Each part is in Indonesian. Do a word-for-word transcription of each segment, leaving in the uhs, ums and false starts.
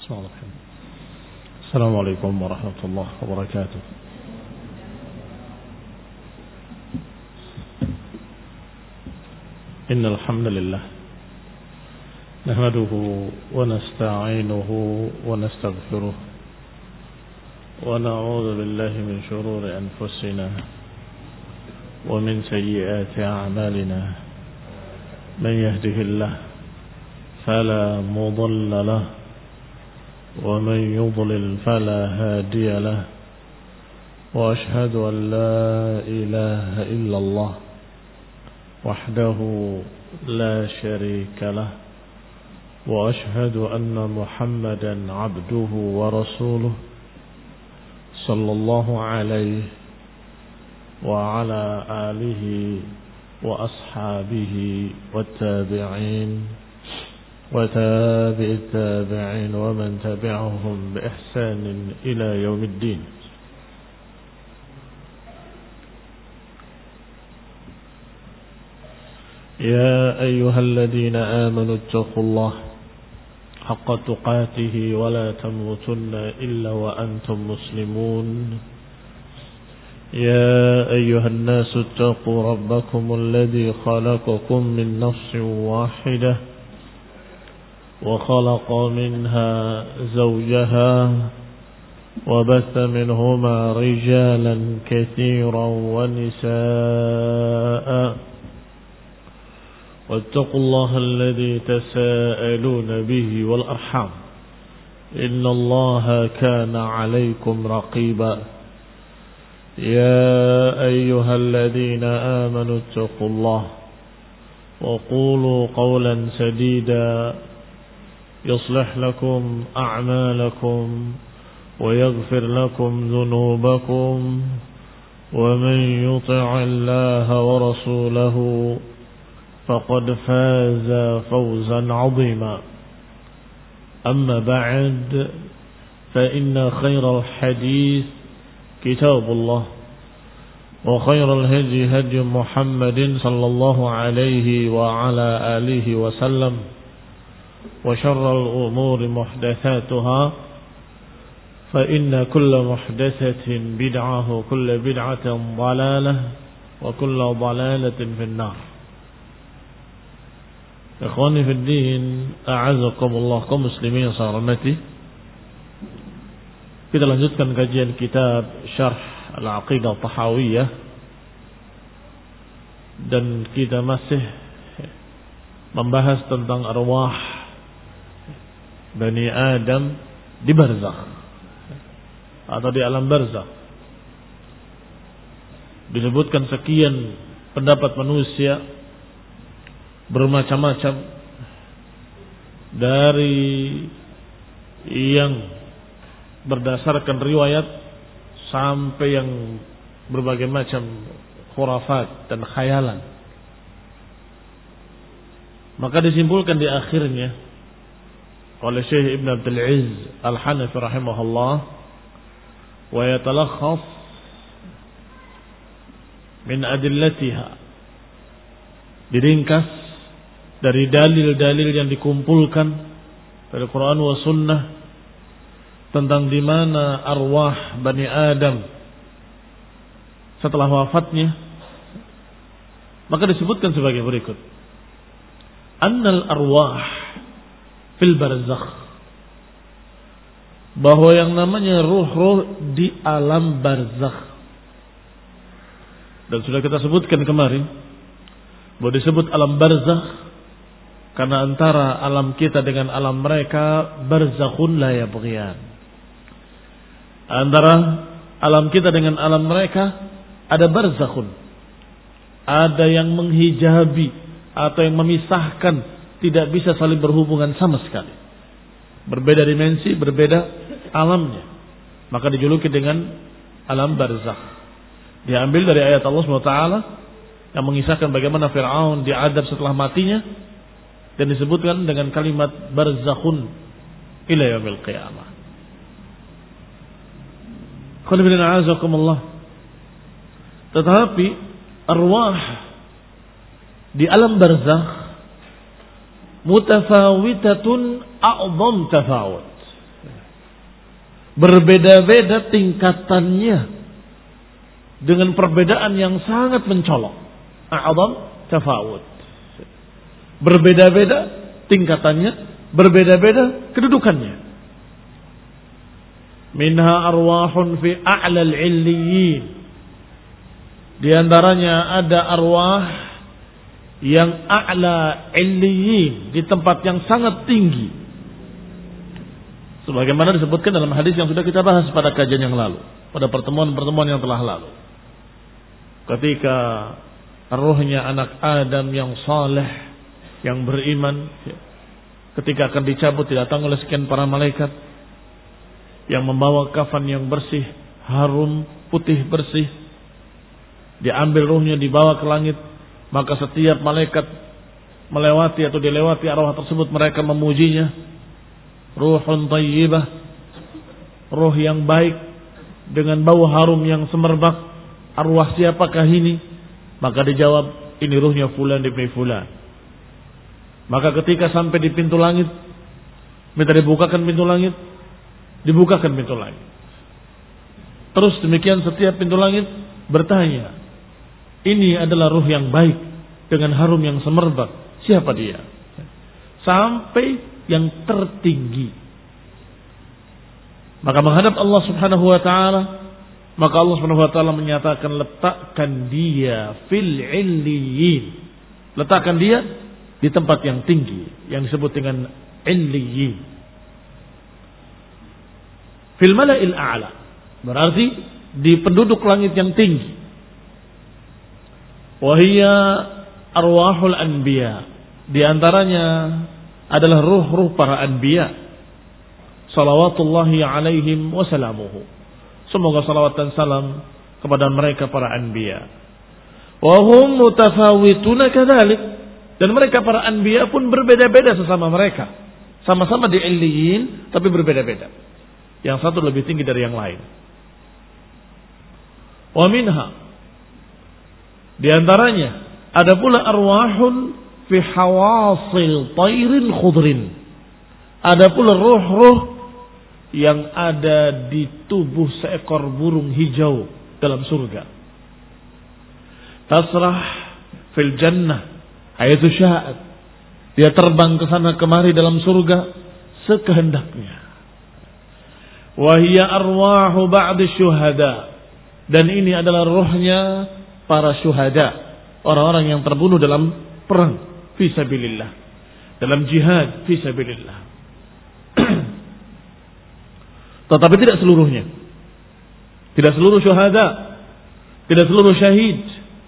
Bismillahirrahmanirrahim. Assalamualaikum warahmatullahi wabarakatuh. Innal hamdalillah nahmaduhu wa nasta'inuhu wa nastaghfiruh wa na'udzu billahi min shururi anfusina wa min sayyiati a'malina. Man yahdihillahu fala mudilla lahu ومن يضلل فلا هادي له وأشهد أن لا إله إلا الله وحده لا شريك له وأشهد أن محمدا عبده ورسوله صلى الله عليه وعلى آله وأصحابه والتابعين وتابع التابعين ومن تبعهم بإحسان إلى يوم الدين. يا أيها الذين آمنوا اتقوا الله حق تقاته ولا تموتن إلا وأنتم مسلمون. يا أيها الناس اتقوا ربكم الذي خلقكم من نفس واحدة وخلق منها زوجها وبث منهما رجالا كثيرا ونساء واتقوا الله الذي تساءلون به والأرحام إن الله كان عليكم رقيبا. يا أيها الذين آمنوا اتقوا الله وقولوا قولا سديدا يصلح لكم أعمالكم ويغفر لكم ذنوبكم ومن يطع الله ورسوله فقد فاز فوزا عظيما. أما بعد فإن خير الحديث كتاب الله وخير الهدي هدي محمد صلى الله عليه وعلى آله وسلم وشر الأمور محدثاتها فإن كل محدثة بدعة وكل بدعة ضلالة وكل ضلالة في النار. إخواني في الدين أعزكم الله kaum muslimin yang saya hormati. Kita lanjutkan kajian kitab Syarh Al-Aqidah Tahawiyah dan kita masih membahas tentang arwah Bani Adam di barzakh atau di alam barzakh. Disebutkan sekian pendapat manusia bermacam-macam, dari yang berdasarkan riwayat sampai yang berbagai macam khurafat dan khayalan. Maka disimpulkan di akhirnya oleh Syekh Ibn Abdul Aziz Al-Hanafi rahimahullah, wa yatalakhas min adillatiha, diringkas dari dalil-dalil yang dikumpulkan dari Quran wa Sunnah tentang di mana arwah Bani Adam setelah wafatnya. Maka disebutkan sebagai berikut: annal arwah fil barzakh, bahwa yang namanya ruh-ruh di alam barzakh. Dan sudah kita sebutkan kemarin bahwa disebut alam barzakh karena antara alam kita dengan alam mereka barzakhun la yabghiyan. Antara alam kita dengan alam mereka ada barzakhun, ada yang menghijabi atau yang memisahkan, tidak bisa saling berhubungan sama sekali. Berbeda dimensi, berbeda alamnya. Maka dijuluki dengan alam barzakh. Diambil dari ayat Allah subhanahu wa taala yang mengisahkan bagaimana Fir'aun diadab setelah matinya, dan disebutkan dengan kalimat barzakhun ila yaumil qiyamah. Qul inna a'azakumullah. Tetapi arwah di alam barzakh mutafawitatun a'zam tafawut. berbeda-beda tingkatannya dengan perbedaan yang sangat mencolok. A'zam tafawud. Berbeda-beda tingkatannya, berbeda-beda kedudukannya. Minha arwahun fi a'lal 'illiyyin. Di antaranya ada arwah yang a'la 'illiyyin, di tempat yang sangat tinggi. Sebagaimana disebutkan dalam hadis yang sudah kita bahas pada kajian yang lalu, pada pertemuan-pertemuan yang telah lalu. Ketika ruhnya anak Adam yang saleh, yang beriman, ketika akan dicabut didatang oleh sekian para malaikat yang membawa kafan yang bersih, harum, putih bersih, diambil ruhnya dibawa ke langit, maka setiap malaikat melewati atau dilewati arwah tersebut mereka memujinya. Ruhun tayyibah, ruh yang baik dengan bau harum yang semerbak. Arwah siapakah ini? Maka dijawab, ini ruhnya fulan ibn fulan. Maka ketika sampai di pintu langit, minta dibukakan pintu langit, dibukakan pintu langit. Terus demikian setiap pintu langit bertanya, ini adalah ruh yang baik dengan harum yang semerbak. Siapa dia? Sampai yang tertinggi. Maka menghadap Allah Subhanahu wa taala, maka Allah Subhanahu wa taala menyatakan, letakkan dia fil 'illiyyin. Letakkan dia di tempat yang tinggi yang disebut dengan 'illiyyin. Fil mala'il a'la. Berarti di penduduk langit yang tinggi. Wa hiya arwahul anbiya. Di antaranya adalah ruh-ruh para anbiya, salawatullahi alaihim wasalamuhu. Semoga salawat dan salam kepada mereka para anbiya. Wa hum mutafawituna kadzalik. Dan mereka para anbiya pun berbeda-beda sesama mereka. Sama-sama di 'illiyyin tapi berbeda-beda. Yang satu lebih tinggi dari yang lain. Wa minha, di antaranya ada pula arwahun fi hawasil tairin khudrin. Ada pula ruh-ruh yang ada di tubuh seekor burung hijau dalam surga. Tasrah fil jannah haythu sya'at. Dia terbang ke sana kemari dalam surga sekehendaknya. Wa hiya arwahu ba'd syuhada. Dan ini adalah ruhnya para syuhada, orang-orang yang terbunuh dalam perang fisabilillah, dalam jihad fisabilillah. Tetapi tidak seluruhnya. Tidak seluruh syuhada, tidak seluruh syahid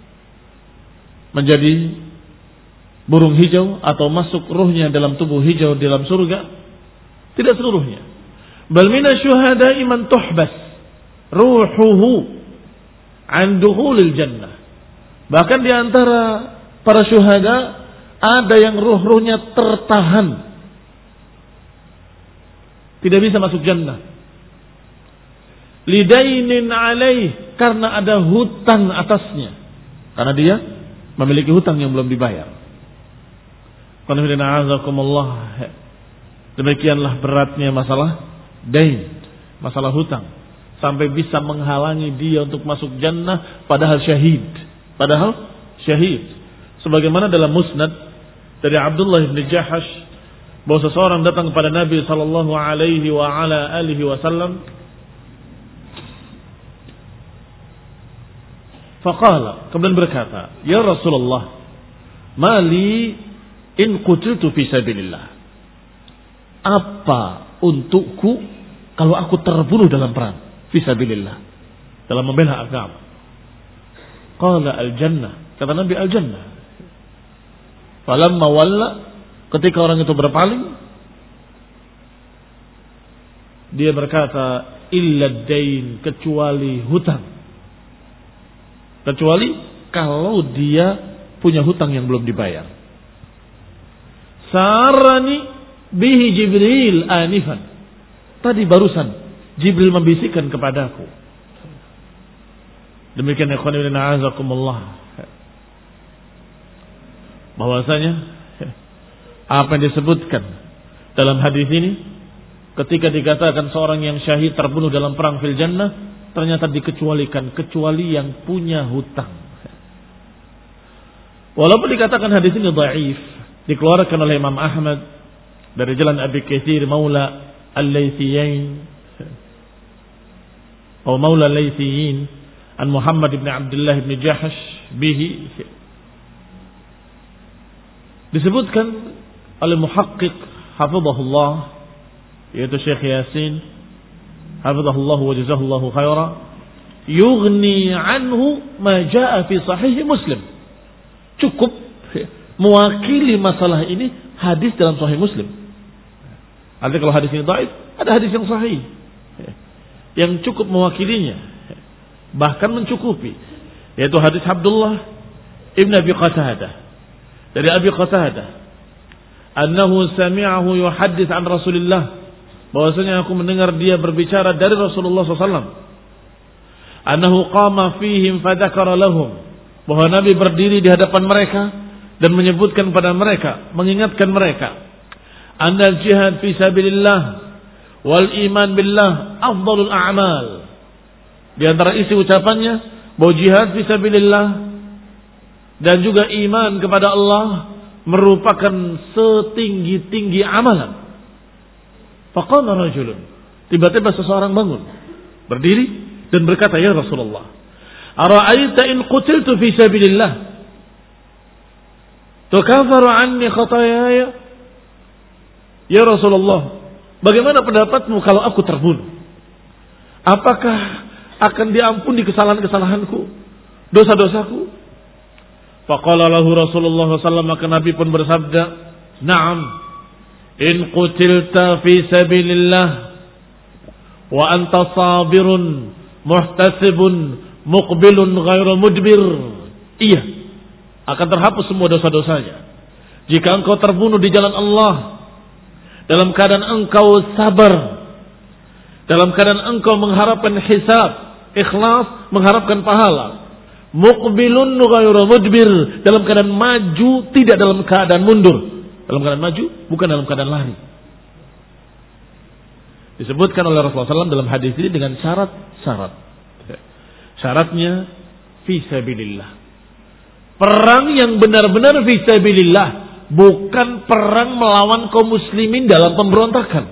menjadi burung hijau atau masuk ruhnya dalam tubuh hijau dalam surga. Tidak seluruhnya. Bal mina syuhada iman tuhbas ruhuhu an dukhulil jannah. Bahkan di antara para syuhada ada yang ruh-ruhnya tertahan, tidak bisa masuk jannah. Lidainin alaih, karena ada hutang atasnya, karena dia memiliki hutang yang belum dibayar. Demikianlah beratnya masalah dain, masalah hutang, sampai bisa menghalangi dia untuk masuk jannah padahal syahid. Padahal syahid. Sebagaimana dalam musnad dari Abdullah bin Jahash, bahwa seseorang datang kepada Nabi sallallahu alaihi wa ala alihi wasallam, faqala, kemudian berkata, ya Rasulullah, mali in qutiltu fi sabilillah. Apa untukku kalau aku terbunuh dalam perang fisabilillah, dalam membela agama? Qala al-jannah, kata Nabi al-jannah. Falamma walla, ketika orang itu berpaling, dia berkata, illa dain, kecuali hutang. Kecuali kalau dia punya hutang yang belum dibayar. Sarani bihi Jibril anifan. Tadi barusan Jibril membisikkan kepadaku. Demikian ikhwan fillah a'azakumullah, bahwasanya apa yang disebutkan dalam hadis ini ketika dikatakan seorang yang syahid terbunuh dalam perang fil jannah, ternyata dikecualikan kecuali yang punya hutang. Walaupun dikatakan hadis ini dhaif, dikeluarkan oleh Imam Ahmad dari jalan Abi Katsir Maula Al-Laythiyin atau Maula Al-Laythiyin an Muhammad bin Abdullah bin Jahsh bihi, disebutkan oleh muhaqqiq hafizahullah yaitu Syekh Yasin hafizahullah wa jazahullahu khaira, yughni anhu ma jaa fi sahih Muslim. Cukup mewakili masalah ini hadis dalam sahih Muslim. Artinya kalau hadis ini dhaif, ada hadis yang sahih yang cukup mewakilinya, bahkan mencukupi, yaitu hadis Abdullah ibn Abi Qatadah dari Abi Qatadah annahu sami'ahu yuhaddits an Rasulillah, bahwasanya aku mendengar dia berbicara dari Rasulullah sallallahu alaihi wasallam, annahu qama fihim fadzakara lahum, bahwa Nabi berdiri di hadapan mereka dan menyebutkan pada mereka, mengingatkan mereka, annal jihad fi sabilillah wal iman billah afdalul a'mal. Di antara isi ucapannya bahwa jihad fi sabilillah dan juga iman kepada Allah merupakan setinggi-tinggi amalan. Faqala rajulun, tiba-tiba seseorang bangun, berdiri dan berkata, ya Rasulullah, ara'aita in qutiltu fi sabilillah tukaffaru anni khataayaya? Ya Rasulullah, bagaimana pendapatmu kalau aku terbunuh? Apakah akan diampuni kesalahan-kesalahanku, dosa-dosaku? Faqala lahu Rasulullah sallallahu alaihi wasallam, maka Nabi pun bersabda, na'am, in qutilta fi sabilillah wa anta sabirun muhtasibun muqbilun ghairu mudbir, iya, akan terhapus semua dosa-dosanya jika engkau terbunuh di jalan Allah dalam keadaan engkau sabar, dalam keadaan engkau mengharapkan hisab, ikhlas, mengharapkan pahala, muqbilun ghairu mudbir, dalam keadaan maju, tidak dalam keadaan mundur, dalam keadaan maju, bukan dalam keadaan lari. Disebutkan oleh Rasulullah sallallahu alaihi wasallam dalam hadis ini dengan syarat-syarat. Syaratnya fisabilillah. Perang yang benar-benar fisabilillah, bukan perang melawan kaum muslimin dalam pemberontakan.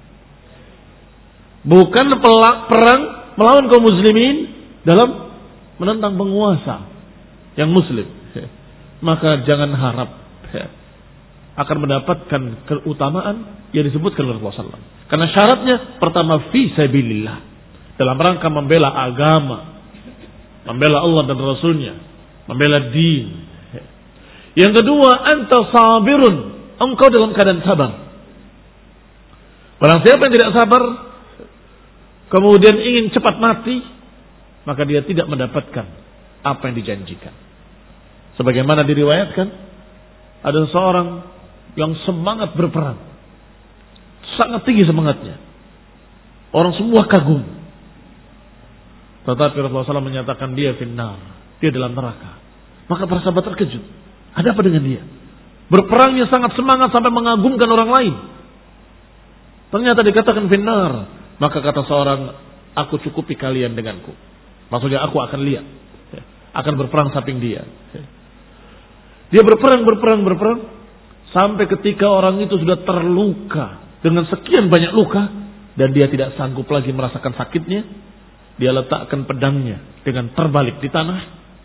Bukan perang melawan kaum muslimin dalam menentang penguasa yang muslim. Maka jangan harap akan mendapatkan keutamaan yang disebutkan oleh Rasulullah sallallahu alaihi wasallam. Karena syaratnya pertama fisabilillah, dalam rangka membela agama, membela Allah dan Rasulnya, membela din. Yang kedua, anta sabirun, engkau dalam keadaan sabar. Barang siapa yang tidak sabar, kemudian ingin cepat mati, maka dia tidak mendapatkan apa yang dijanjikan. Sebagaimana diriwayatkan, ada seorang yang semangat berperang, sangat tinggi semangatnya, orang semua kagum. Tetapi Rasulullah sallallahu alaihi wasallam menyatakan dia finnar, dia dalam neraka. Maka para sahabat terkejut. Ada apa dengan dia? Berperangnya sangat semangat sampai mengagumkan orang lain. Ternyata dikatakan finnar. Maka kata seorang, aku cukupi kalian denganku. Maksudnya aku akan lihat, akan berperang samping dia. Dia berperang, berperang, berperang, sampai ketika orang itu sudah terluka dengan sekian banyak luka dan dia tidak sanggup lagi merasakan sakitnya. Dia letakkan pedangnya dengan terbalik di tanah,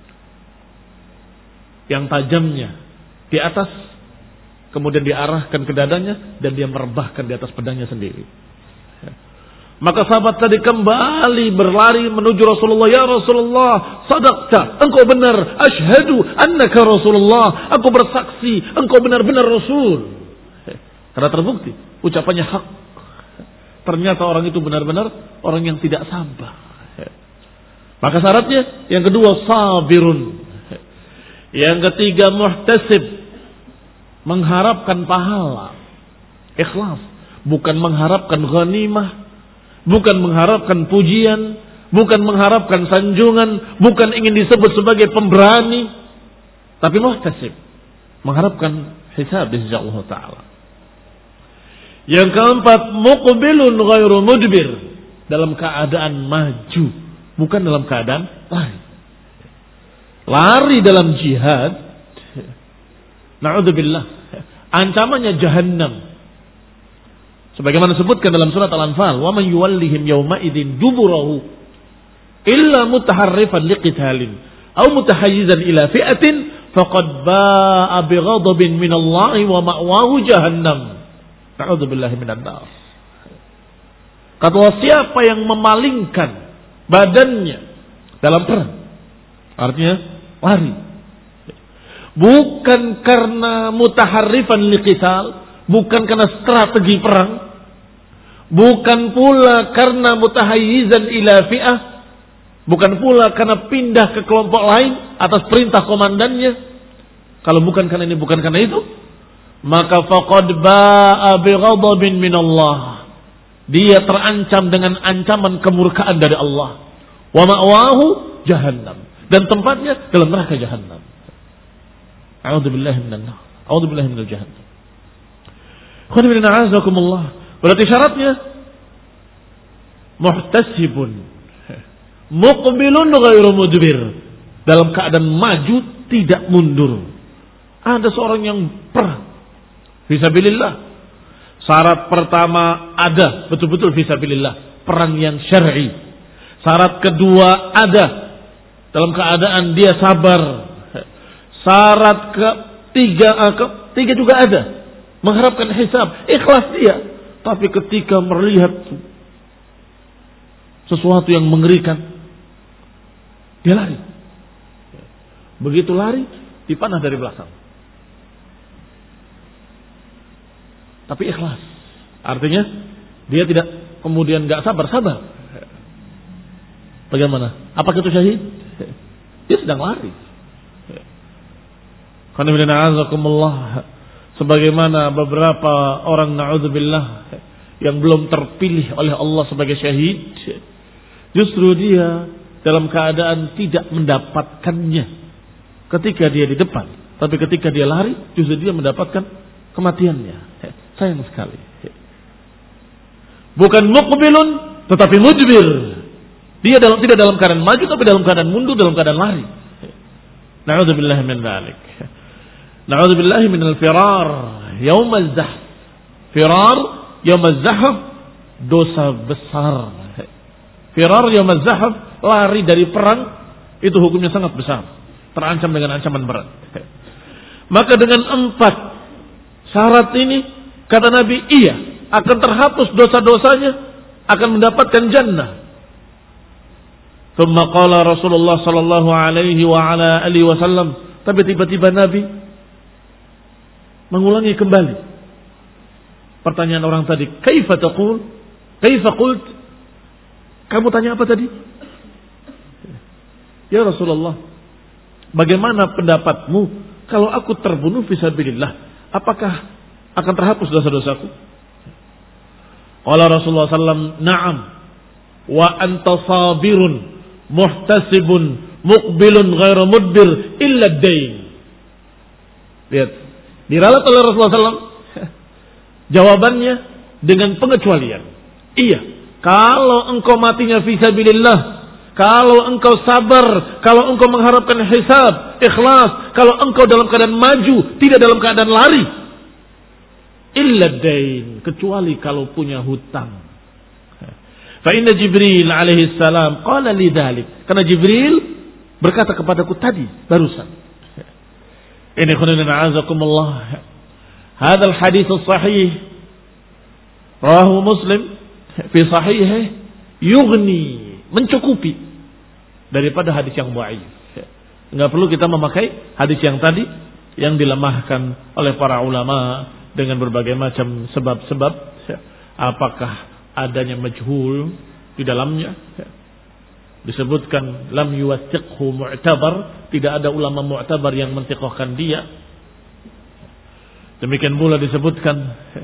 yang tajamnya di atas, kemudian diarahkan ke dadanya dan dia merebahkan di atas pedangnya sendiri. Maka sahabat tadi kembali berlari menuju Rasulullah. Ya Rasulullah, sadaqta, engkau benar. Ashhadu annaka Rasulullah, aku bersaksi engkau benar-benar Rasul. Karena terbukti ucapannya hak. Ternyata orang itu benar-benar orang yang tidak sabar. Maka syaratnya yang kedua sabirun, yang ketiga muhtasib, mengharapkan pahala, ikhlas, bukan mengharapkan ghanimah, bukan mengharapkan pujian, bukan mengharapkan sanjungan, bukan ingin disebut sebagai pemberani, tapi muhtasib, mengharapkan hisab di sisi Allah Ta'ala. Yang keempat, muqbilun ghairu mudbir, dalam keadaan maju, bukan dalam keadaan lari. Lari dalam jihad, na'udzubillah, ancamannya jahannam. Sebagaimana disebutkan dalam surat Al-Anfal, wa man yuwallihim yawma idzin duburahu illa mutaharrifan liqitalin aw mutahayyizan ila fi'atin faqad ba'a bighadabin minallahi wa ma'wahu jahannam. Na'udzubillahi minan nar. Kata siapa yang memalingkan badannya dalam perang, artinya lari, bukan karena mutaharrifan liqital, bukan karena strategi perang, bukan pula karena mutahayyizan ila fi'ah, bukan pula karena pindah ke kelompok lain atas perintah komandannya. Kalau bukan karena ini, bukan karena itu, maka faqad ba'a bighadabin minallah. Dia terancam dengan ancaman kemurkaan dari Allah. Wa ma'wahu jahannam, dan tempatnya dalam neraka jahannam. A'udzubillahi minan nar. A'udzubillahi minal jahannam. Khairin a'azakumullah. Berarti syaratnya muhtasibun muqbilun ghairu mudbir, dalam keadaan maju tidak mundur. Ada seorang yang perang fisabilillah. Syarat pertama ada betul-betul fisabilillah, perang yang syar'i. Syarat kedua ada dalam keadaan dia sabar. Syarat ketiga ketiga juga ada, mengharapkan hisab, ikhlas dia. Tapi ketika melihat sesuatu yang mengerikan, dia lari. Begitu lari, dipanah dari belakang. Tapi ikhlas, artinya dia tidak kemudian gak sabar-sabar. Bagaimana? Apakah itu syahid? Dia sedang lari. Sebagaimana beberapa orang na'udzubillah yang belum terpilih oleh Allah sebagai syahid, justru dia dalam keadaan tidak mendapatkannya ketika dia di depan, tapi ketika dia lari justru dia mendapatkan kematiannya. Sayang sekali. Bukan muqbilun tetapi mudbir. Dia dalam tidak dalam keadaan maju tapi dalam keadaan mundur, dalam keadaan lari. Na'udzubillahi min dzalik. Na'udzubillahi minal firar yaumaz zahf. Firar yaumaz zahf, dosa besar. Firar yaumaz zahf, lari dari perang, itu hukumnya sangat besar, terancam dengan ancaman berat. Maka dengan empat syarat ini, kata Nabi, iya, akan terhapus dosa-dosanya, akan mendapatkan jannah. Tsumma qala Rasulullah sallallahu alaihi wa ala alihi wasallam, tapi tiba-tiba Nabi mengulangi kembali pertanyaan orang tadi, kaifa taqul? Kaifa qult? Kamu tanya apa tadi? Ya Rasulullah, bagaimana pendapatmu kalau aku terbunuh fisabilillah? Apakah akan terhapus dosa-dosaku? Qala Rasulullah sallallahu alaihi wasallam, na'am, wa anta sabirun muhtasibun muqbilun ghairu mudbir illa ad-dain. Lihat, diralat oleh Rasulullah sallallahu alaihi wasallam jawabannya dengan pengecualian. Iya, kalau engkau matinya fisabilillah, kalau engkau sabar, kalau engkau mengharapkan hisab, ikhlas, kalau engkau dalam keadaan maju, tidak dalam keadaan lari, illa dain, kecuali kalau punya hutang. Fa inna Jibril alaihi salam qala li dzalik, karena Jibril berkata kepadaku tadi barusan. Ini khairin a'azakumullah. Hadzal hadits sahih rawahu Muslim fi sahihih, yughni, mencukupi daripada hadis yang dhaif. Enggak perlu kita memakai hadis yang tadi yang dilemahkan oleh para ulama dengan berbagai macam sebab-sebab, apakah adanya majhul di dalamnya, disebutkan lam yuwathiqhu mu'tabar, tidak ada ulama mu'tabar yang mentiqahkan dia. Demikian pula disebutkan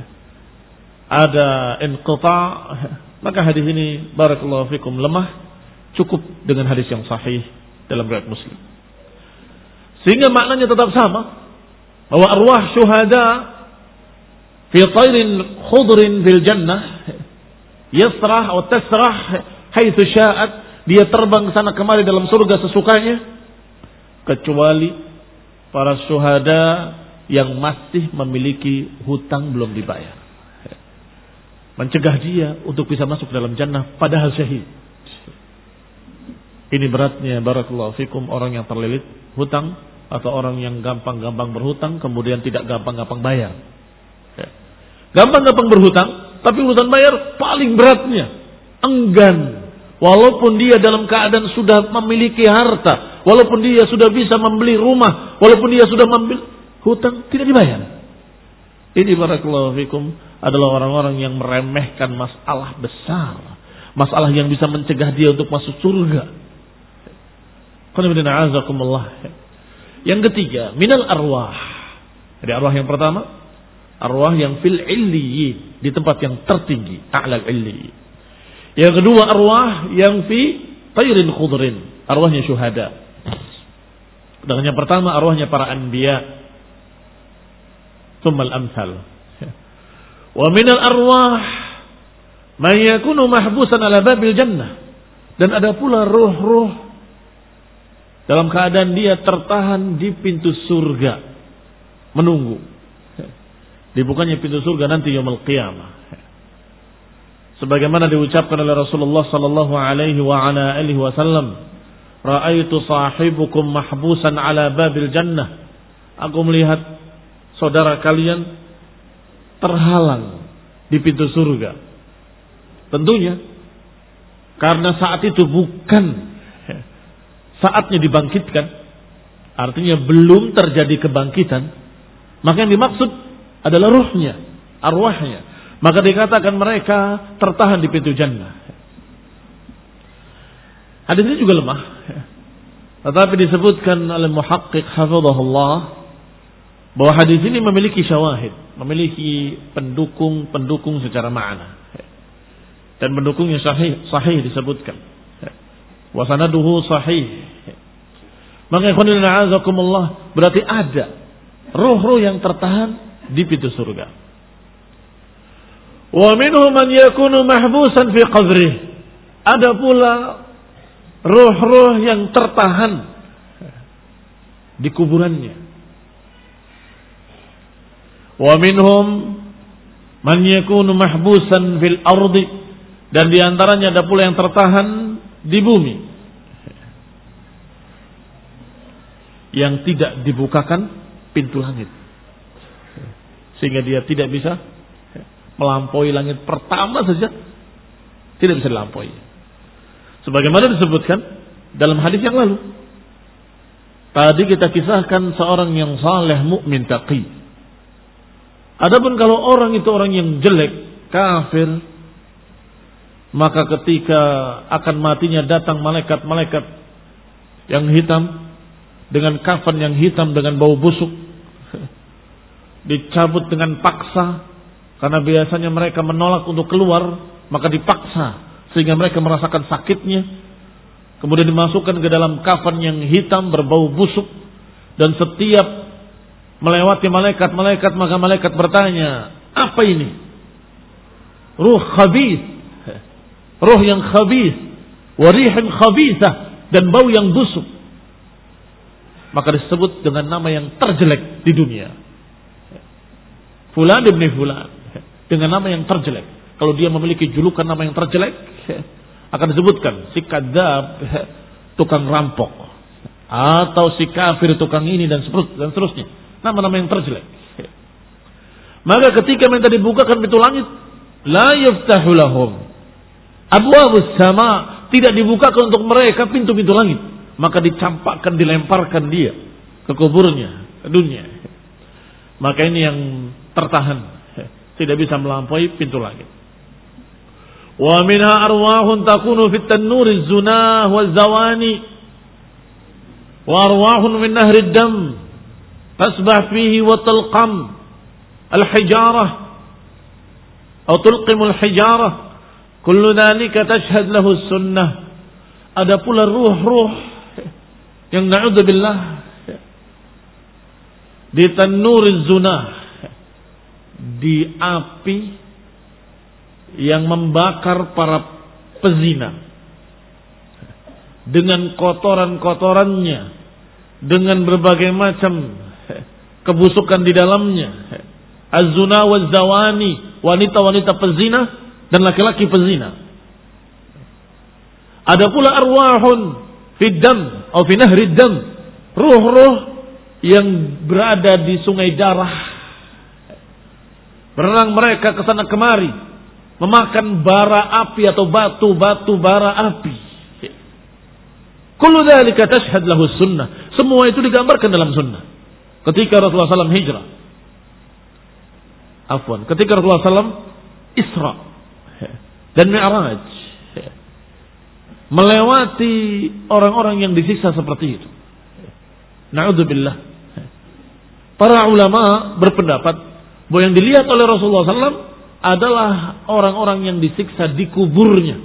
ada inqita', maka hadis ini barakallahu fikum lemah, cukup dengan hadis yang sahih dalam riwayat Muslim. Sehingga maknanya tetap sama, bahwa arwah syuhada fi tayrin khudrin fil jannah yasrah atau tasrah haitsu sya'at, dia terbang sana kemari dalam surga sesukanya, kecuali para syuhada yang masih memiliki hutang belum dibayar. Mencegah dia untuk bisa masuk dalam jannah padahal syahid. Ini beratnya barakallahu fikum orang yang terlilit hutang atau orang yang gampang-gampang berhutang kemudian tidak gampang-gampang bayar. Gampang-gampang berhutang tapi urusan bayar paling beratnya, enggan. Walaupun dia dalam keadaan sudah memiliki harta, walaupun dia sudah bisa membeli rumah, walaupun dia sudah membeli hutang tidak dibayar. Ini barakallahu fikum adalah orang-orang yang meremehkan masalah besar, masalah yang bisa mencegah dia untuk masuk surga. Yang ketiga, minal arwah. Jadi arwah yang pertama, arwah yang fil illiyin, di tempat yang tertinggi, a'lal illiyin. Yang kedua, arwah yang fi tayrin khudrin, arwahnya syuhada. Dan yang pertama arwahnya para anbiya, tsummal amsal. Wa minal arwah man yakunu mahbusan ala babil jannah. Dan ada pula ruh-ruh dalam keadaan dia tertahan di pintu surga, menunggu dibukanya pintu surga nanti yaumul qiyamah. Sebagaimana diucapkan oleh Rasulullah sallallahu alaihi wa ala alihi wasallam, "Ra'aitu sahibukum mahbusan ala babil jannah." Aku melihat saudara kalian terhalang di pintu surga. Tentunya karena saat itu bukan saatnya dibangkitkan, artinya belum terjadi kebangkitan, maka yang dimaksud adalah ruhnya, arwahnya. Maka dikatakan mereka tertahan di pintu jannah. Hadis ini juga lemah, tetapi disebutkan oleh muhaqqiq hafizahullah bahwa hadis ini memiliki syawahid, memiliki pendukung-pendukung secara makna, dan pendukungnya sahih, sahih disebutkan. Wa sanaduhu sahih. Maka ikhwanul a'azakumullah, berarti ada ruh-ruh yang tertahan di pintu surga. Wa minhum man yakunu mahbusan fi qabrih. Ada pula ruh-ruh yang tertahan di kuburannya. Wa minhum man yakunu mahbusan fil ardi. Dan di antaranya ada pula yang tertahan di bumi, yang tidak dibukakan pintu langit, sehingga dia tidak bisa melampaui langit pertama saja, tidak bisa dilampaui. Sebagaimana disebutkan dalam hadis yang lalu. Tadi kita kisahkan seorang yang saleh, mukmin, taqi. Adapun kalau orang itu orang yang jelek, kafir, maka ketika akan matinya datang malaikat-malaikat yang hitam dengan kafan yang hitam dengan bau busuk, dicabut dengan paksa, karena biasanya mereka menolak untuk keluar, maka dipaksa sehingga mereka merasakan sakitnya. Kemudian dimasukkan ke dalam kafan yang hitam berbau busuk, dan setiap melewati malaikat-malaikat maka malaikat bertanya, apa ini? Ruh khabith, ruh yang khabith, warihin khabithah, dan bau yang busuk. Maka disebut dengan nama yang terjelek di dunia, Fulan ibn Fulan, dengan nama yang terjelek. Kalau dia memiliki julukan nama yang terjelek, akan disebutkan si kadzab, tukang rampok, atau si kafir, tukang ini, dan seterusnya. Nama-nama yang terjelek. Maka ketika minta dibukakan pintu langit, la yaftahu lahum abwabus sama, tidak dibukakan untuk mereka pintu-pintu langit, maka dicampakkan, dilemparkan dia ke kuburnya, ke dunia. Maka ini yang tertahan, tidak bisa melampaui pintu langit. Wa minha arwahun takunu fit tanuri zunah wal zawani, wa arwahun min nahri dam tasbah fihi wa talqam al hijarah atau tulqim al hijarah. Kullu dhalika tashhad lahu sunnah. Ada pula ruh-ruh yang na'udzubillah di tanur zunah, di api yang membakar para pezina dengan kotoran-kotorannya, dengan berbagai macam kebusukan di dalamnya. Az-zuna waz-zawani, wanita-wanita pezina dan laki-laki pezina. Ada pula arwahun fid dam atau fi nahri dam, ruh-ruh yang berada di sungai darah. Berenang mereka ke sana kemari, memakan bara api atau batu-batu bara api. Kullu dzalika tashhad lahu sunnah. Semua itu digambarkan dalam sunnah. Ketika Rasulullah sallallahu alaihi wasallam hijrah. Afwan, ketika Rasulullah sallallahu alaihi wasallam Isra dan Mi'raj, melewati orang-orang yang disiksa seperti itu. Na'udzubillah. Para ulama berpendapat bahwa yang dilihat oleh Rasulullah sallallahu alaihi wasallam adalah orang-orang yang disiksa di kuburnya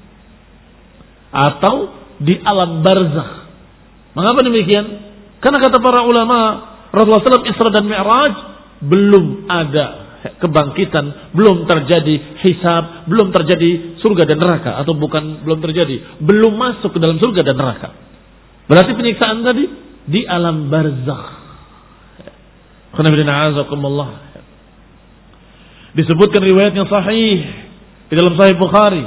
atau di alam barzakh. Mengapa demikian? Karena kata para ulama, Rasulullah sallallahu alaihi wasallam Isra dan Mi'raj belum ada kebangkitan, belum terjadi hisab, belum terjadi surga dan neraka, atau bukan belum terjadi, belum masuk ke dalam surga dan neraka. Berarti penyiksaan tadi di alam barzakh. Disebutkan riwayatnya sahih di dalam Sahih Bukhari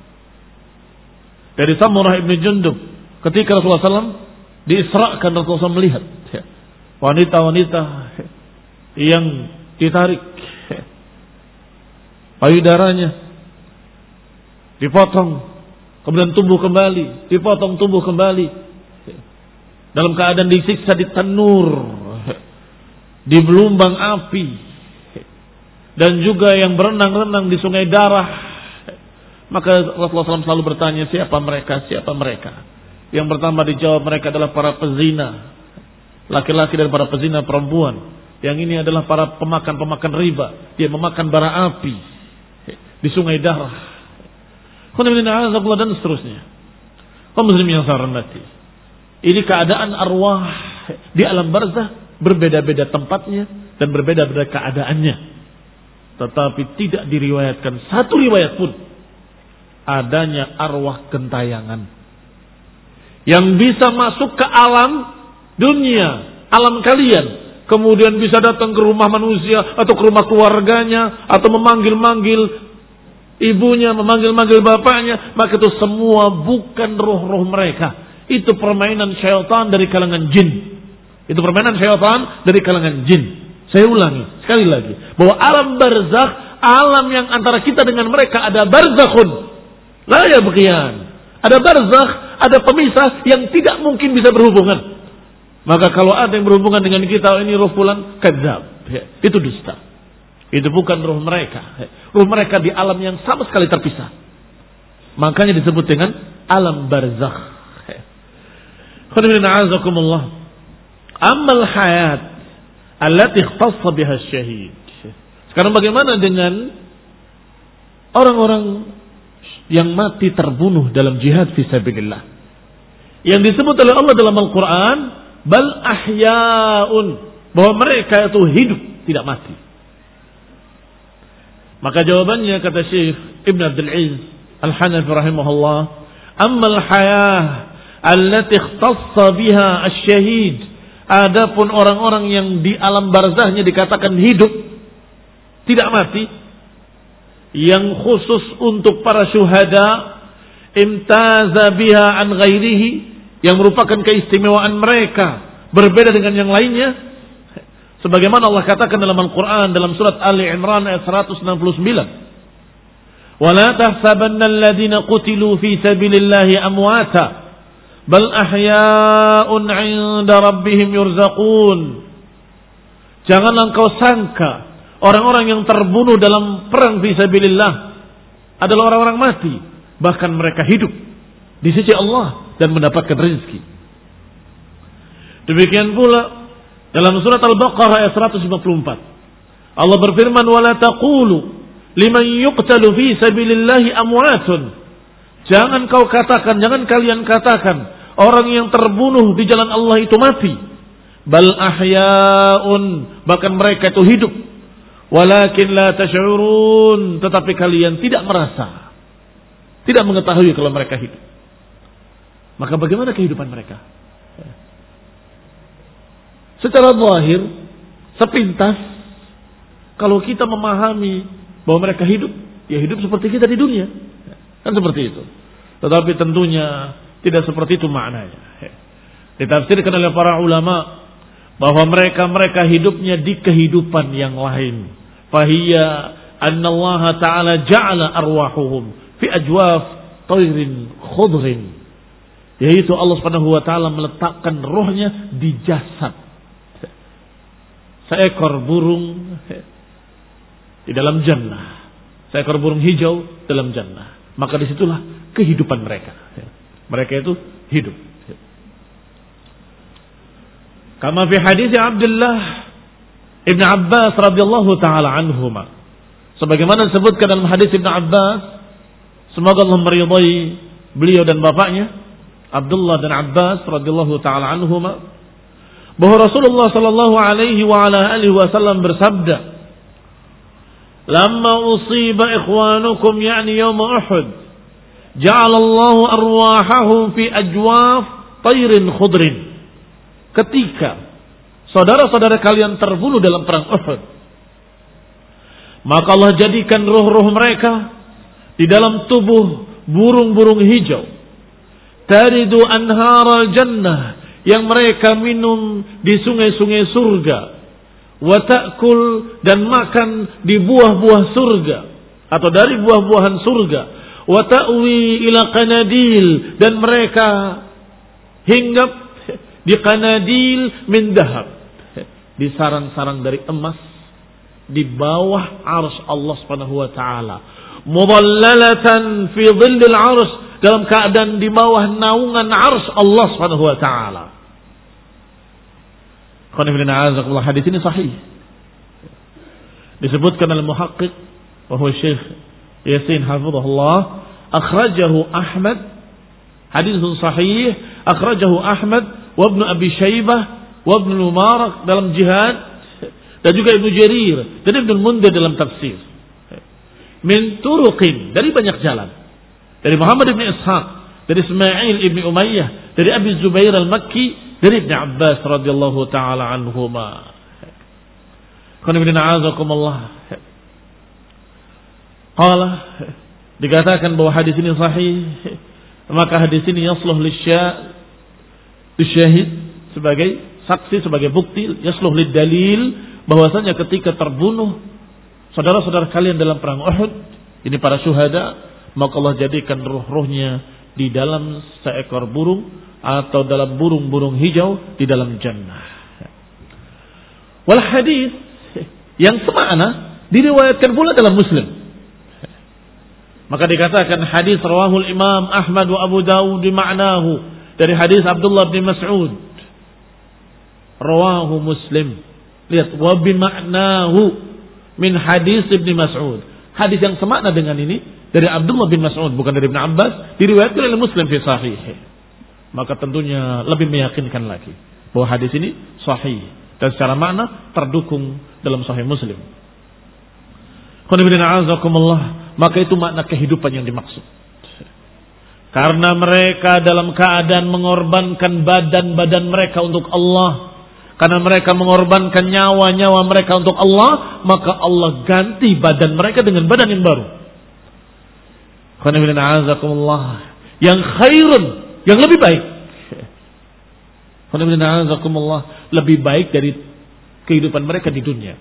dari Samurah ibn Jundub, ketika Rasulullah sallallahu alaihi wasallam diisrakan, Rasulullah sallallahu alaihi wasallam melihat wanita-wanita yang ditarik payudaranya, dipotong, kemudian tumbuh kembali, dipotong, tumbuh kembali, dalam keadaan disiksa di tanur, di belumbang api, dan juga yang berenang-renang di sungai darah. Maka Rasulullah sallallahu alaihi wasallam selalu bertanya, siapa mereka, siapa mereka? Yang pertama dijawab, mereka adalah para pezina, laki-laki dan para pezina perempuan. Yang ini adalah para pemakan-pemakan riba, dia memakan bara api di sungai darah, dan seterusnya. Kaum muslimin yang saya hormati, ini keadaan arwah di alam barzakh, berbeda-beda tempatnya dan berbeda-beda keadaannya. Tetapi tidak diriwayatkan satu riwayat pun adanya arwah gentayangan yang bisa masuk ke alam dunia, alam kalian, kemudian bisa datang ke rumah manusia atau ke rumah keluarganya, atau memanggil-manggil ibunya, memanggil-manggil bapaknya. Maka itu semua bukan roh-roh mereka. Itu permainan syaitan dari kalangan jin. Itu permainan syaitan dari kalangan jin. Saya ulangi sekali lagi, bahwa alam barzakh, alam yang antara kita dengan mereka ada barzakhun la yabghiyan. Ada barzakh, ada pemisah yang tidak mungkin bisa berhubungan. Maka kalau ada yang berhubungan dengan kita, ini roh fulan, kadzab. Itu dusta. Itu bukan roh mereka. Roh mereka di alam yang sama sekali terpisah. Makanya disebut dengan alam barzakh. Ammal hayat allati ikhtassa biha syahid. Sekarang bagaimana dengan orang-orang yang mati terbunuh dalam jihad fisabilillah, yang disebut oleh Allah dalam Al-Quran bal ahya'un, bahwa mereka itu hidup, tidak mati. Maka jawabannya kata Syekh Ibn Abdul Aziz Al-Hanafi rahimahullah, ammal hayah allati ikhtassa biha asy-syahid, adapun orang-orang yang di alam barzakhnya dikatakan hidup, tidak mati, yang khusus untuk para syuhada, imtaza biha an ghairihi, yang merupakan keistimewaan mereka, berbeda dengan yang lainnya. Sebagaimana Allah katakan dalam Al-Quran, dalam surat Ali Imran ayat seratus enam puluh sembilan, وَلَا تَحْسَبَنَّ الَّذِينَ قُتِلُوا فِي سَبِيلِ اللَّهِ أَمْوَاتًا بَلْ أَحْيَاءٌ عِنْدَ رَبِّهِمْ يُرْزَقُونَ. Janganlah engkau sangka orang-orang yang terbunuh dalam perang fi sabilillah adalah orang-orang mati, bahkan mereka hidup di sisi Allah dan mendapatkan rezeki. Demikian pula dalam surat Al-Baqarah ayat seratus lima puluh empat, Allah berfirman, وَلَا تَقُولُوا لِمَنْ يُقْتَلُ فِي سَبِيلِ اللَّهِ أَمْوَاتٌ. Jangan kau katakan, jangan kalian katakan orang yang terbunuh di jalan Allah itu mati. Bal ahya'un, bahkan mereka itu hidup. Walakin la tash'urun, tetapi kalian tidak merasa, tidak mengetahui kalau mereka hidup. Maka bagaimana kehidupan mereka? Secara zahir, sepintas, kalau kita memahami bahwa mereka hidup, ya hidup seperti kita di dunia. Kan seperti itu. Tetapi tentunya tidak seperti itu maknanya. Ditafsirkan oleh para ulama bahwa mereka-mereka hidupnya di kehidupan yang lain. Fahiya anna Allah Ta'ala ja'ala arwahuhum fi ajwaf tayrin khudrin. Yaitu Allah Subhanahu wa taala meletakkan rohnya di jasad seekor burung di dalam jannah. Seekor burung hijau dalam jannah. Maka disitulah kehidupan mereka. Mereka itu hidup. Kama fi hadis Abdullah Ibn Abbas radhiyallahu taala anhuma. Sebagaimana disebutkan dalam hadis Ibn Abbas, semoga Allah meridai beliau dan bapaknya Abdullah dan Abbas radhiyallahu taala anhuma, bahwa Rasulullah sallallahu alaihi wa ala alihi wasallam bersabda, "Lamma usiba ikhwanukum yani yawm Uhud, ja'ala Allah arwahahum fi ajwaf tayrin khudrin." Ketika saudara-saudara kalian terbunuh dalam perang Uhud, maka Allah jadikan roh-roh mereka di dalam tubuh burung-burung hijau. Taridu anharal jannah, yang mereka minum di sungai-sungai surga. Wa ta'kul, dan makan di buah-buah surga atau dari buah-buahan surga. Wa ta'wi ila qanadil, dan mereka hinggap di qanadil min dahab, di sarang-sarang dari emas di bawah arsy Allah Subhanahu wa taala. Mudallalatan fi dhillil arsy, dalam keadaan di bawah naungan arsy Allah Subhanahu wa taala. Hadis ini sahih. Disebutkan oleh muhaqqiq bahwa Syekh Yasin hafizahullah akhrajahu Ahmad, hadis sahih akhrajahu Ahmad wa Ibnu Abi Syaibah wa Ibnu Mubarak dalam jihad, dan juga Ibnu Jarir dan Ibnu Mundir dalam tafsir. Min turuqin, dari banyak jalan. Dari Muhammad ibn Ishaq, dari Ismail ibn Umayyah, dari Abi Zubair al-Makki, dari Ibn Abbas radhiyallahu taala anhuma. Qul inna a'azakumullah. Qala, dikatakan bahwa hadis ini sahih, maka hadis ini yasluh lisyahid, sebagai saksi, sebagai bukti, yasluh lidalil, bahwasanya ketika terbunuh saudara-saudara kalian dalam perang Uhud, ini para syuhada, maka Allah jadikan ruh-ruhnya di dalam seekor burung atau dalam burung-burung hijau di dalam jannah. Wal hadis yang semakna diriwayatkan pula dalam Muslim. Maka dikatakan hadis rawahul Imam Ahmad wa Abu Dawud bima'nahu, dari hadis Abdullah bin Mas'ud. Rawahu Muslim. Lihat, wa bima'nahu min hadis Ibn Mas'ud. Hadis yang semakna dengan ini dari Abdullah bin Mas'ud, bukan dari Ibn Abbas, diriwayatkan oleh Muslim fi sahih. Maka tentunya lebih meyakinkan lagi bahwa hadis ini sahih dan secara makna terdukung dalam sahih Muslim. Maka itu makna kehidupan yang dimaksud. Karena mereka dalam keadaan mengorbankan badan-badan mereka untuk Allah, karena mereka mengorbankan nyawa-nyawa mereka untuk Allah, maka Allah ganti badan mereka dengan badan yang baru. Yang khairun, yang lebih baik. Lebih baik dari kehidupan mereka di dunia.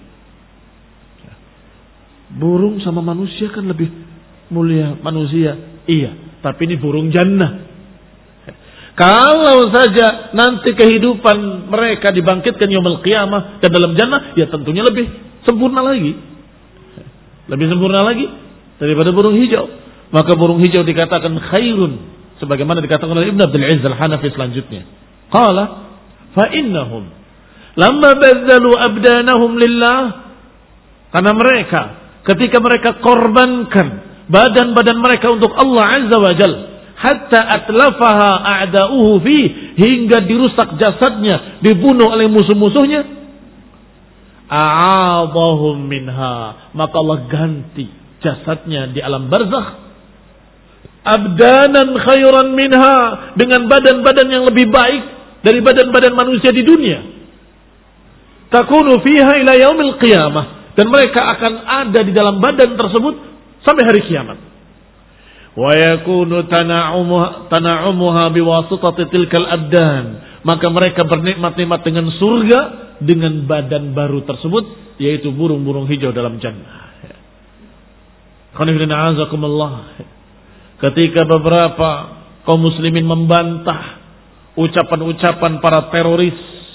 Burung sama manusia kan lebih mulia manusia. Iya, tapi ini burung jannah. Kalau saja nanti kehidupan mereka dibangkitkan yaumul qiyamah dan dalam jannah, ya tentunya lebih sempurna lagi. Lebih sempurna lagi daripada burung hijau. Maka burung hijau dikatakan khairun, sebagaimana dikatakan oleh Ibn Abdul Aziz Al-Hanafi selanjutnya. Qala fa innahum lamma bazzalu abdanahum lillah, karena mereka ketika mereka korbankan badan-badan mereka untuk Allah Azza wa Jalla, hatta atlafaha a'da'uhu fi, hingga dirusak jasadnya, dibunuh oleh musuh-musuhnya. a'adahum minha, maka Allah ganti jasadnya di alam barzakh abdanan khairan minha, dengan badan-badan yang lebih baik dari badan-badan manusia di dunia. Takunu fiha ila yaumil qiyamah, dan mereka akan ada di dalam badan tersebut sampai hari kiamat. Wa yakunu tana'umuha tana'umuha biwasitati tilkal abdan, maka mereka bernikmat-nikmat dengan surga dengan badan baru tersebut, yaitu burung-burung hijau dalam jannah. Qanifidina azakumullah. Ketika beberapa kaum muslimin membantah ucapan-ucapan para teroris,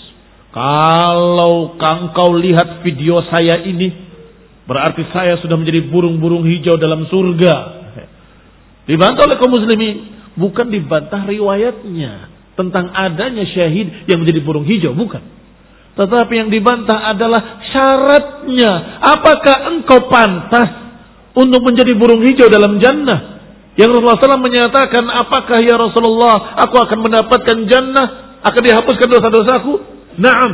kalau engkau lihat video saya ini, berarti saya sudah menjadi burung-burung hijau dalam surga. Dibantah oleh kaum muslimin, bukan dibantah riwayatnya tentang adanya syahid yang menjadi burung hijau, bukan. Tetapi yang dibantah adalah syaratnya. Apakah engkau pantas untuk menjadi burung hijau dalam jannah? Yang Rasulullah shallallahu alaihi wasallam menyatakan, apakah ya Rasulullah aku akan mendapatkan jannah, akan dihapuskan dosa-dosaku? Naam.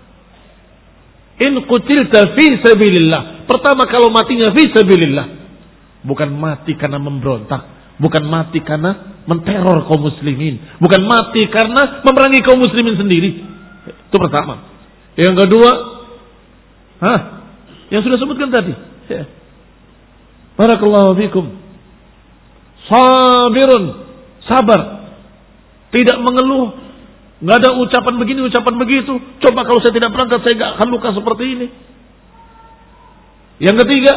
In qutilta fi sabilillah. Pertama, kalau matinya fi sabilillah, bukan mati karena memberontak, bukan mati karena menteror kaum muslimin, bukan mati karena memerangi kaum muslimin sendiri. Itu pertama. Yang kedua, hah, yang sudah sebutkan tadi. Barakallahu fikum. Sabirun, sabar, tidak mengeluh, nggak ada ucapan begini, ucapan begitu. Coba kalau saya tidak berangkat, saya nggak akan luka seperti ini. Yang ketiga,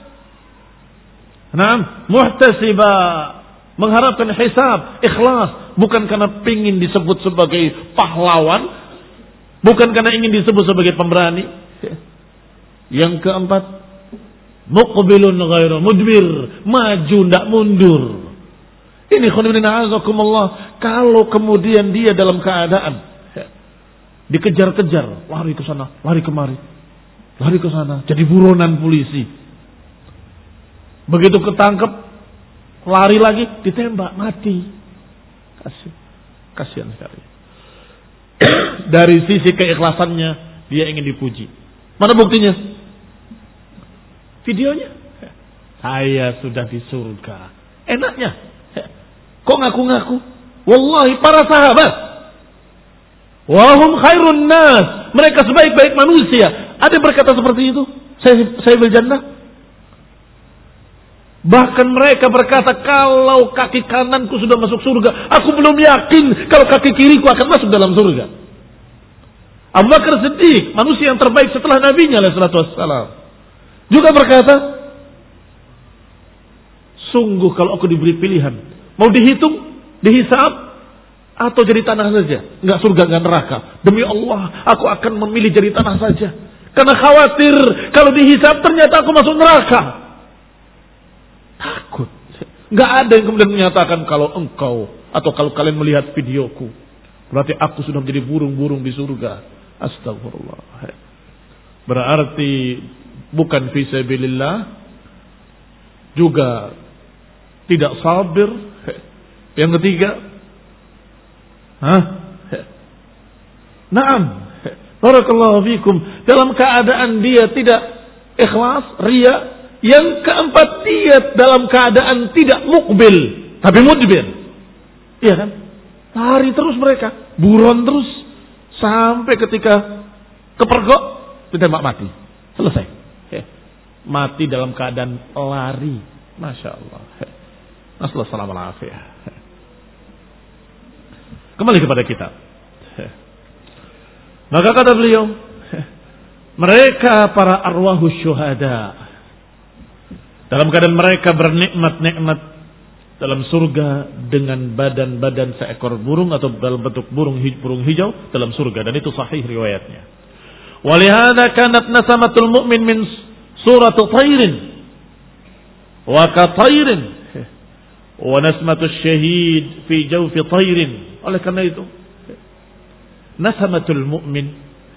naam, muhtasiba, mengharapkan hisab, ikhlas, bukan karena pingin disebut sebagai pahlawan, bukan karena ingin disebut sebagai pemberani. Yang keempat, muqbilun ghairu mudbir, maju ndak mundur. Ini khonibina azakumullah. Kalau kemudian dia dalam keadaan dikejar-kejar, lari ke sana, lari kemari, lari ke sana, jadi buronan polisi. Begitu ketangkep, lari lagi, ditembak, mati. Kasih, kasihan sekali. Dari sisi keikhlasannya, dia ingin dipuji. Mana buktinya? Videonya. Saya sudah di surga. Enaknya. Kok ngaku-ngaku? Wallahi para sahabat. Wahum khairun nas. Mereka sebaik-baik manusia. Ada berkata seperti itu? Saya, saya bil jannah. Bahkan mereka berkata, kalau kaki kananku sudah masuk surga, aku belum yakin kalau kaki kiriku akan masuk dalam surga. Abu Bakar Siddiq, manusia yang terbaik setelah Nabi-Nya alaihi salatu wassalam, juga berkata, sungguh kalau aku diberi pilihan, mau dihitung, dihisab, atau jadi tanah saja, nggak surga, nggak neraka, demi Allah aku akan memilih jadi tanah saja, karena khawatir kalau dihisab ternyata aku masuk neraka. Takut. Nggak ada yang kemudian menyatakan kalau engkau atau kalau kalian melihat videoku, berarti aku sudah menjadi burung-burung di surga. Astagfirullah. Berarti bukan fisabilillah, juga tidak sabir. Yang ketiga, hah? Naam. Barakallahu fikum. Dalam keadaan dia tidak ikhlas, riya. Yang keempat, dia dalam keadaan tidak mukbil, tapi mudbir. Iya kan? Lari terus mereka, buron terus, sampai ketika kepergok, ditembak mati. Selesai. Mati dalam keadaan lari. Masya Allah. Assalamualaikum. Kembali kepada kita. Maka kata beliau, mereka para arwahus syuhada, dalam keadaan mereka bernikmat-nikmat dalam surga dengan badan-badan seekor burung atau dalam bentuk burung burung hijau dalam surga, dan itu sahih riwayatnya. Walihada kanat nasamatul mu'min min suratu tayrin wa ka tayrin wa nasmatul syahid fi jawfi tayrin. Oleh karena itu nasamatul mu'min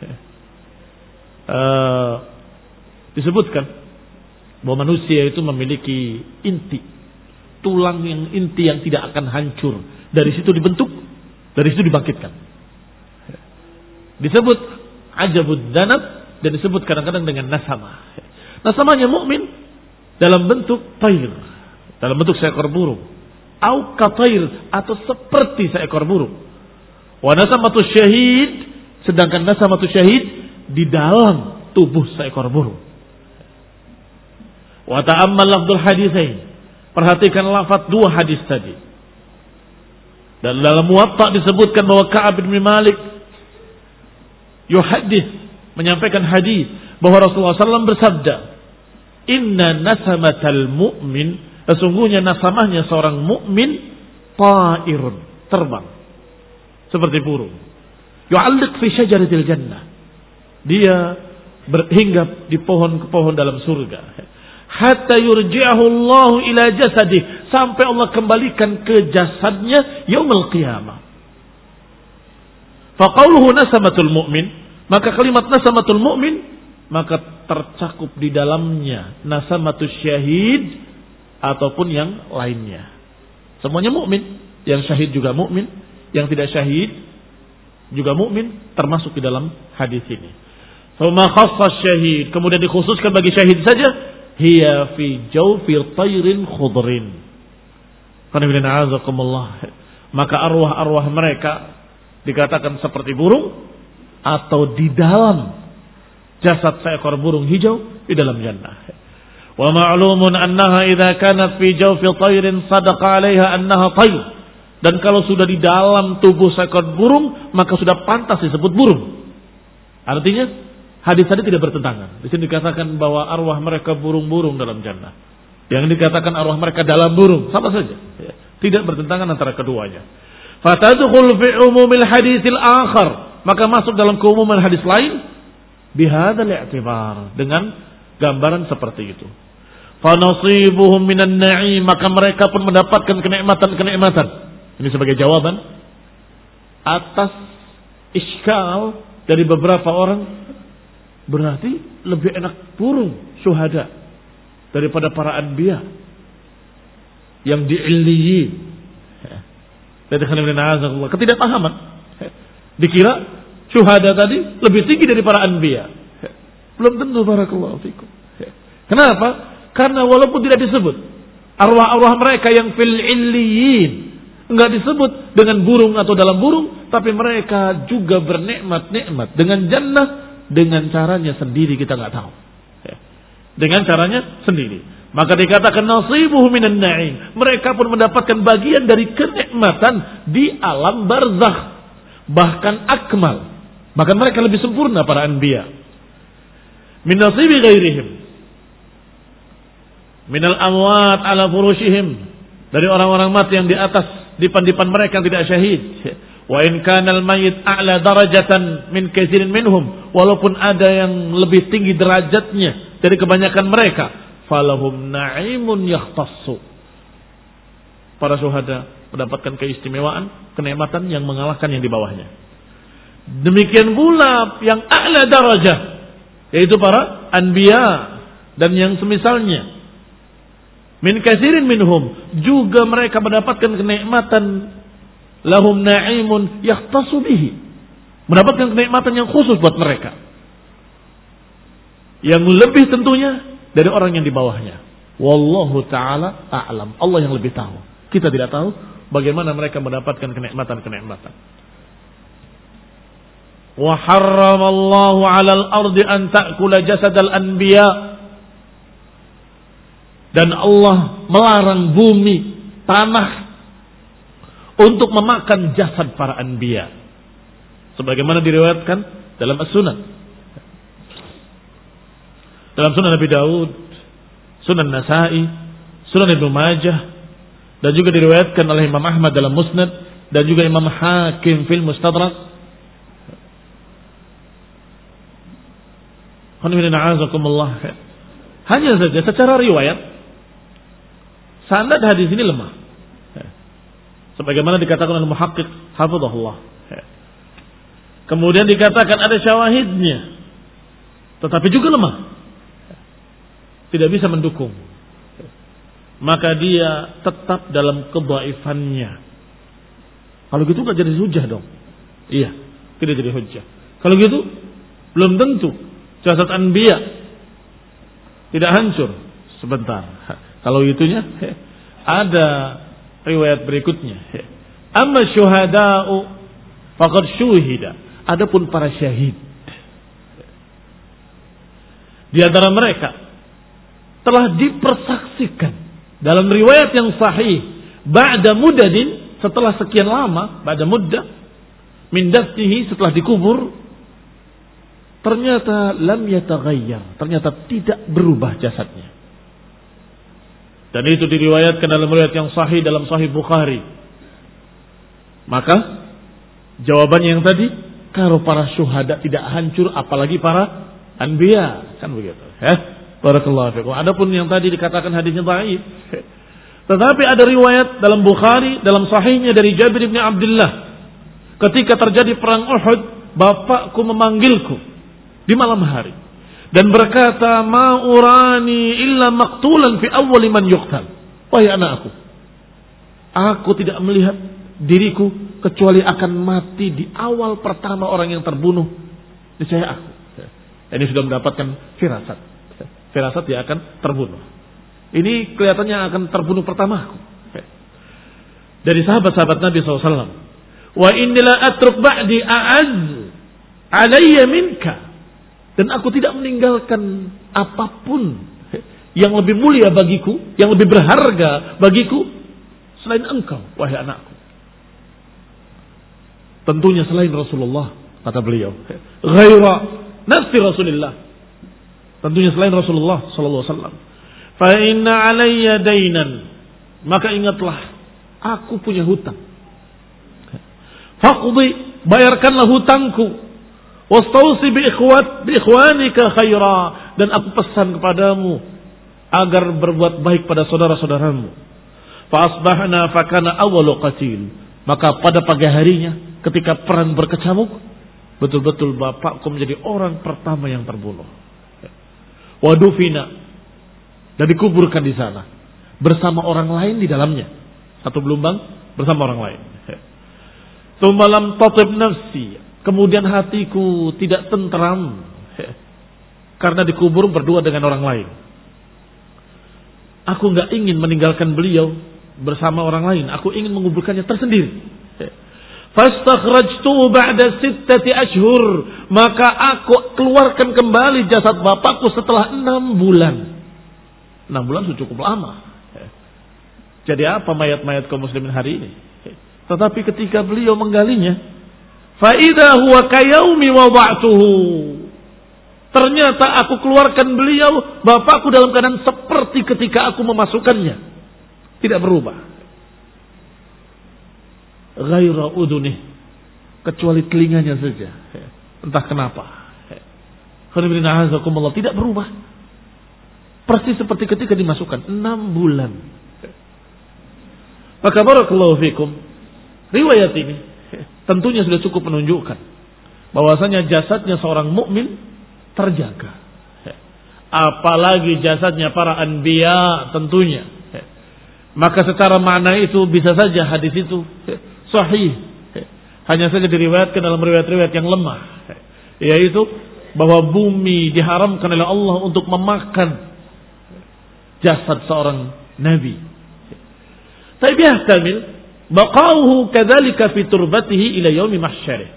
uh, disebutkan bahwa manusia itu memiliki inti, tulang yang inti yang tidak akan hancur. Dari situ dibentuk, dari situ dibangkitkan. Disebut ajabud danab dan disebut kadang-kadang dengan nasamah. Nasamahnya mukmin dalam bentuk tayr, dalam bentuk seekor burung, au katair, atau seperti seekor burung. Wa nasamatu syahid, sedangkan nasamatu syahid di dalam tubuh seekor burung. Wa ta'ammal lafdzul haditsain, perhatikan lafaz dua hadis tadi. Dan dalam Muwatta disebutkan bahwa Ka'ab bin Malik yuhaddits, menyampaikan hadis bahwa Rasulullah sallallahu alaihi wasallam bersabda, "Inna nasamatal mu'min," sesungguhnya nasamahnya seorang mukmin, ta'irun, terbang seperti burung. Yu'alliq fi syajaratil jannah, dia berhinggap di pohon-pohon dalam surga. Hatta yurji'ahu Allah ila jasadih, sampai Allah kembalikan ke jasadnya yaumul qiyamah. Fa qauluhu nasamatul mu'min, maka kalimat nasamatul mu'min maka tercakup di dalamnya nasamatus syahid ataupun yang lainnya. Semuanya mukmin, yang syahid juga mukmin, yang tidak syahid juga mukmin, termasuk di dalam hadis ini. Tsumma khassa syahid, kemudian dikhususkan bagi syahid saja, hiya fi jawfi tayrin khudrin. Maka arwah-arwah mereka dikatakan seperti burung atau di dalam jasad seekor burung hijau di dalam jannah. Wa ma'lumun annaha idza kanat fi jawfi tayrin sadaqa 'alaiha annaha tayr. Dan kalau sudah di dalam tubuh seekor burung, maka sudah pantas disebut burung. Artinya hadis tadi tidak bertentangan. Di sini dikatakan bahwa arwah mereka burung-burung dalam jannah. Yang dikatakan arwah mereka dalam burung, sama saja. Tidak bertentangan antara keduanya. Fatadkhul fi umumil haditsil akhar, maka masuk dalam keumuman hadis lain bihadzal i'tibar, dengan gambaran seperti itu. Fa nasibuhum minan na'im, maka mereka pun mendapatkan kenikmatan-kenikmatan. Ini sebagai jawaban atas iskal dari beberapa orang. Berarti lebih enak burung syuhada daripada para anbiya yang di illiyin. Ketidakpahaman. Dikira syuhada tadi lebih tinggi dari para anbiya. Belum tentu, barakallahu fikum. Kenapa? Karena walaupun tidak disebut arwah-arwah mereka yang fil illiyin, enggak disebut dengan burung atau dalam burung, tapi mereka juga bernikmat-nikmat dengan jannah dengan caranya sendiri, kita enggak tahu. Dengan caranya sendiri. Maka dikatakan nasibuhu minan na'im, mereka pun mendapatkan bagian dari kenikmatan di alam barzakh, bahkan akmal. Bahkan mereka lebih sempurna para anbiya. Min nasibi ghairihim minal amwat ala furushihim, dari orang-orang mati yang di atas dipan-dipan mereka yang tidak syahid. Wa in kana al-mayyit a'la darajatan min katsirin minhum, walaupun ada yang lebih tinggi derajatnya dari kebanyakan mereka, falahum na'imun yakhtassu, para syuhada mendapatkan keistimewaan, kenikmatan yang mengalahkan yang di bawahnya. Demikian pula yang a'la darajah, yaitu para anbiya dan yang semisalnya, min katsirin minhum, juga mereka mendapatkan kenikmatan, lahum na'imun yakhtassu bihi, mendapatkan kenikmatan yang khusus buat mereka, yang lebih tentunya dari orang yang di bawahnya. Wallahu ta'ala a'lam, Allah yang lebih tahu. Kita tidak tahu bagaimana mereka mendapatkan kenikmatan-kenikmatan. Wa harramallahu 'alal ardi an ta'kula jasadal anbiya, dan Allah melarang bumi, tanah, untuk memakan jasad para anbiya, sebagaimana diriwayatkan dalam as-sunan, dalam sunan Nabi Daud, sunan Nasa'i, sunan Ibnu Majah, dan juga diriwayatkan oleh Imam Ahmad dalam Musnad, dan juga Imam Hakim fil Mustadrak. Hanya saja secara riwayat sanad hadis ini lemah, sebagaimana dikatakan oleh muhaqqiq hafizahullah. Kemudian dikatakan ada syawahidnya, tetapi juga lemah, tidak bisa mendukung. Maka dia tetap dalam kedhaifannya. Kalau gitu nggak jadi hujah dong. Iya, tidak jadi hujah. Kalau gitu belum tentu Jasad anbiya tidak hancur. Sebentar. Kalau itunya ada riwayat berikutnya. Amma syuhada'u faqad syuhida. Adapun para syahid, di antara mereka telah dipersaksikan dalam riwayat yang sahih ba'da muddadin, setelah sekian lama, ba'da muddah min dafnihi, setelah dikubur, ternyata lam yataghayyar, ternyata tidak berubah jasadnya. Dan itu diriwayatkan dalam riwayat yang sahih dalam Sahih Bukhari. Maka jawabannya yang tadi, kalau para syuhada tidak hancur, apalagi para anbiya, kan begitu. Ya, barakallahu fikum. Adapun yang tadi dikatakan hadisnya dhaif, tetapi ada riwayat dalam Bukhari, dalam sahihnya dari Jabir bin Abdullah, ketika terjadi perang Uhud, bapakku memanggilku di malam hari dan berkata, ma urani illa maqtulan fi awwal man yuqtal. Wahai anakku, aku tidak melihat diriku kecuali akan mati di awal pertama orang yang terbunuh. Niscaya aku. Ini sudah mendapatkan firasat. Firasat dia akan terbunuh. Ini kelihatannya akan terbunuh pertama aku. Dari sahabat-sahabat Nabi shallallahu alaihi wasallam. Wa inni la atruk ba'di a'az alayya minka. Dan aku tidak meninggalkan apapun yang lebih mulia bagiku, yang lebih berharga bagiku selain engkau, wahai anakku. Tentunya selain Rasulullah, kata beliau. Ghaira nafsi Rasulullah. Tentunya selain Rasulullah sallallahu alaihi wasallam. Fa inna alayya dainan. Maka ingatlah, aku punya hutang. Faqdi, bayarkanlah hutangku. Wastausi bi ikhwat bi ikhwanika khaira, dan aku pesan kepadamu agar berbuat baik pada saudara-saudaramu. Fa asbahna fa kana awwalu qatil. Maka pada pagi harinya, ketika perang berkecamuk, betul-betul bapakku menjadi orang pertama yang terbunuh. Wadufina, dan dikuburkan di sana bersama orang lain di dalamnya. Satu gelombang bersama orang lain. Tumalam tatib nafsi, kemudian hatiku tidak tentram karena dikubur berdua dengan orang lain. Aku nggak ingin meninggalkan beliau bersama orang lain. Aku ingin menguburkannya tersendiri. Fastakhrajtu ba'da sittati ashhur, maka aku keluarkan kembali jasad bapakku setelah enam bulan. Enam bulan sudah cukup lama. Jadi apa mayat-mayat kaum muslimin hari ini? Tetapi ketika beliau menggalinya, fa idza huwa kayaumi wada'tuhu, ternyata aku keluarkan beliau, bapakku dalam keadaan seperti ketika aku memasukkannya, tidak berubah. Ghaira udunih, kecuali telinganya saja. Entah kenapa. Tidak berubah. Persis seperti ketika dimasukkan. Enam bulan. Maka barakallahu fikum, riwayat ini tentunya sudah cukup menunjukkan bahwasanya jasadnya seorang mukmin terjaga. Apalagi jasadnya para anbiya tentunya. Maka secara makna itu bisa saja hadis itu sahih, hanya saja diriwayatkan dalam riwayat-riwayat yang lemah, yaitu bahwa bumi diharamkan oleh Allah untuk memakan jasad seorang nabi. Tapi yahtamil baqauhu kadzalika fi turbatihi ila yaumi mahsyarih.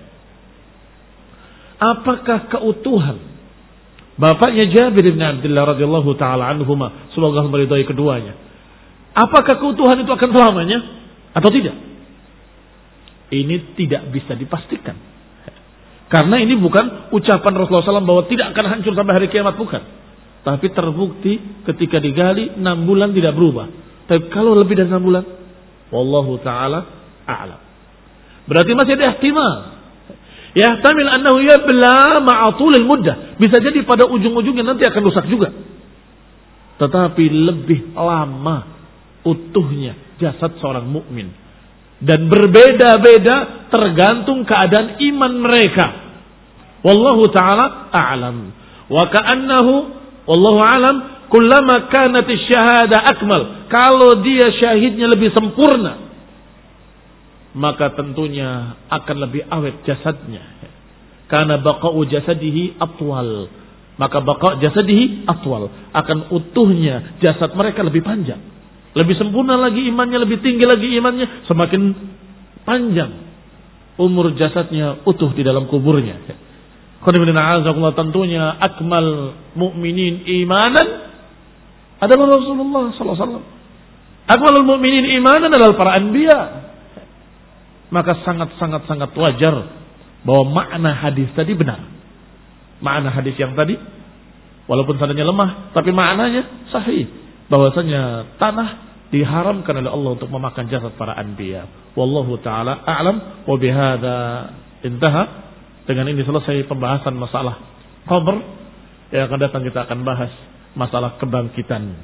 Apakah keutuhan bapaknya Jabir bin Abdullah radhiyallahu taala anhuma, semoga Allah meridai keduanya, apakah keutuhan itu akan selamanya atau tidak? Ini tidak bisa dipastikan. Karena ini bukan ucapan Rasulullah shallallahu alaihi wasallam bahwa tidak akan hancur sampai hari kiamat, bukan. Tapi terbukti ketika digali enam bulan tidak berubah. Tapi kalau lebih dari enam bulan, wallahu taala a'lam. Berarti masih ada ihtimal. Yahtamil annahu yabla ma'atul muddah. Bisa jadi pada ujung-ujungnya nanti akan rusak juga. Tetapi lebih lama utuhnya jasad seorang mukmin. Dan berbeda-beda tergantung keadaan iman mereka. Wallahu ta'ala a'lam. Wa ka'annahu wallahu a'lam kullama kanat syahada akmal. Kalau dia syahidnya lebih sempurna, maka tentunya akan lebih awet jasadnya. Karena baqa'u jasadihi atwal. maka baqa jasadihi atwal, akan utuhnya jasad mereka lebih panjang, lebih sempurna lagi imannya, lebih tinggi lagi imannya, semakin panjang umur jasadnya utuh di dalam kuburnya. Tentunya akmal mukminin imanan adalah Rasulullah sallallahu alaihi wasallam. Akmalul mukminin imanan adalah para anbiya. Maka sangat-sangat sangat wajar bahwa makna hadis tadi benar. Makna hadis yang tadi walaupun sanadnya lemah tapi maknanya sahih, bahwasanya tanah diharamkan oleh Allah untuk memakan jasad para anbiya. Wallahu taala a'lam wa bihadza intaha. Dengan ini selesai pembahasan masalah qabr. Yang akan datang kita akan bahas masalah kebangkitan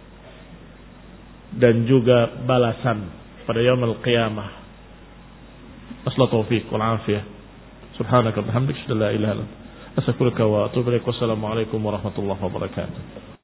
dan juga balasan pada yaumul qiyamah. Wassalatu taufiq wal afiyah. Subhanaka wa bihamdika la ilaha illa anta astaghfiruka wa atubu ilaik. Wassalamu alaikum warahmatullahi wabarakatuh.